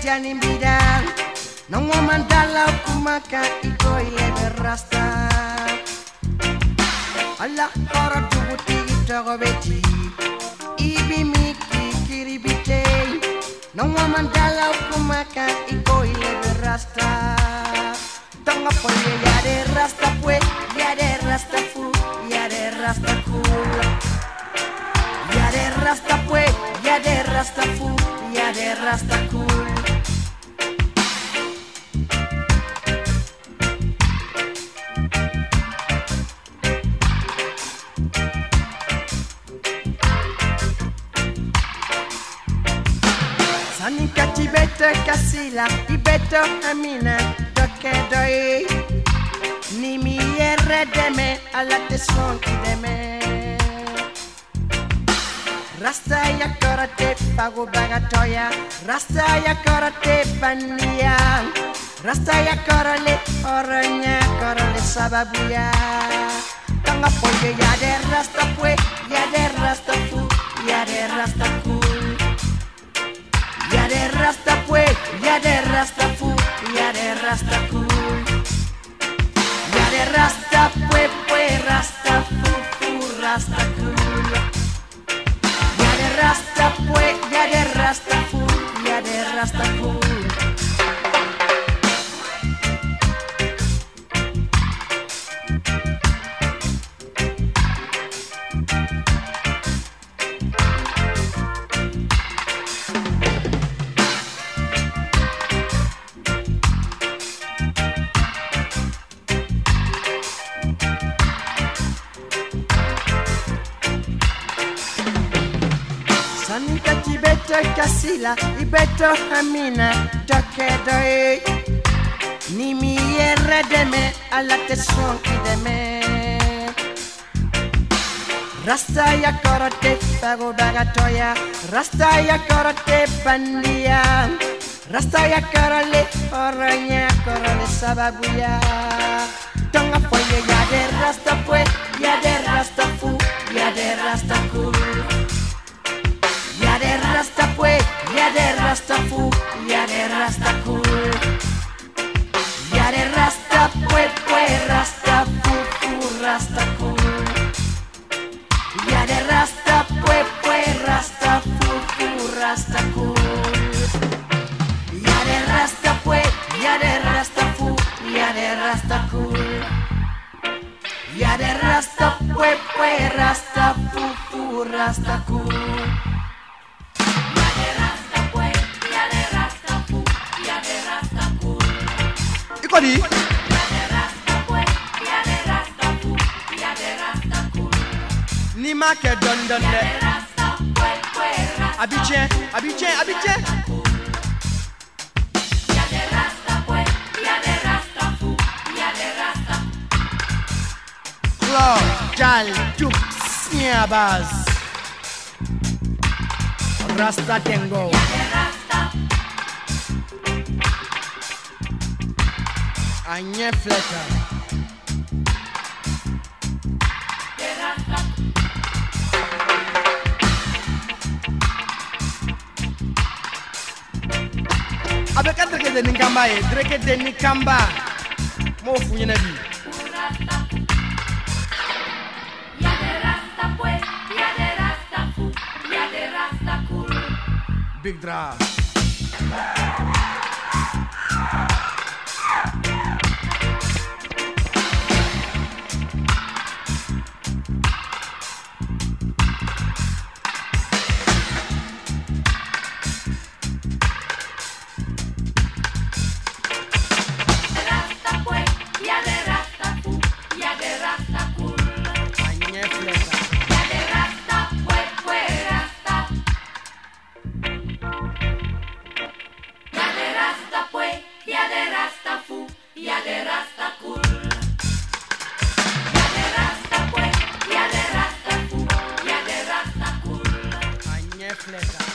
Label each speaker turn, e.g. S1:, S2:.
S1: jani bidang nang mandala kumaka iko ile rasta Allah ora tubuti itogo beti ibi miki kiribite nang mandala kumaka iko ile rasta tanga poye ya de rasta pue ya de rasta fu ya de rasta cool ya de rasta pue ya de rasta fu ya de rasta cool Sanika tibeta kasila ibeto amina doke doi ni mi deme alla teson deme Rasta ya karate pago bagatoya Rasta ya karate pania Rasta ya karale oranya karale sababuya Tanga poye ya de rasta pue ya de rasta fu ya de rasta cool ya de rasta pue ya de rasta fu ya de rasta cool ya de rasta pue rasta fu rasta cool ya de rasta pue ya de rasta fu ya de rasta cool Sanika tibeta kasila ibeto amina toke doi ni mi deme alla teson deme Rasta ya karate pago bagatoya Rasta ya karate pandia Rasta ya karale oranya karale sababuya Tonga poye ya de rasta pue ya de rasta fu ya de rasta cool ya de rasta pue ya de rasta fu ya de rasta cool ya de rasta pue rasta fu rasta cool ya de rasta pue rasta fu rasta cool ya de rasta pue ya de rasta fu ya de rasta cool ya de rasta pue rasta fu rasta cool
S2: Ikodi ni ma ke don de Abidjan Claude Jal Juk Sniabaz Rasta Tengo Anye Fletter Avec un dreke de Nikamba dreke de Nikamba Mo funyena bi
S3: Ya de rasta pues ya de rasta fu ya de rasta cool
S2: Big Dra
S1: Fletter.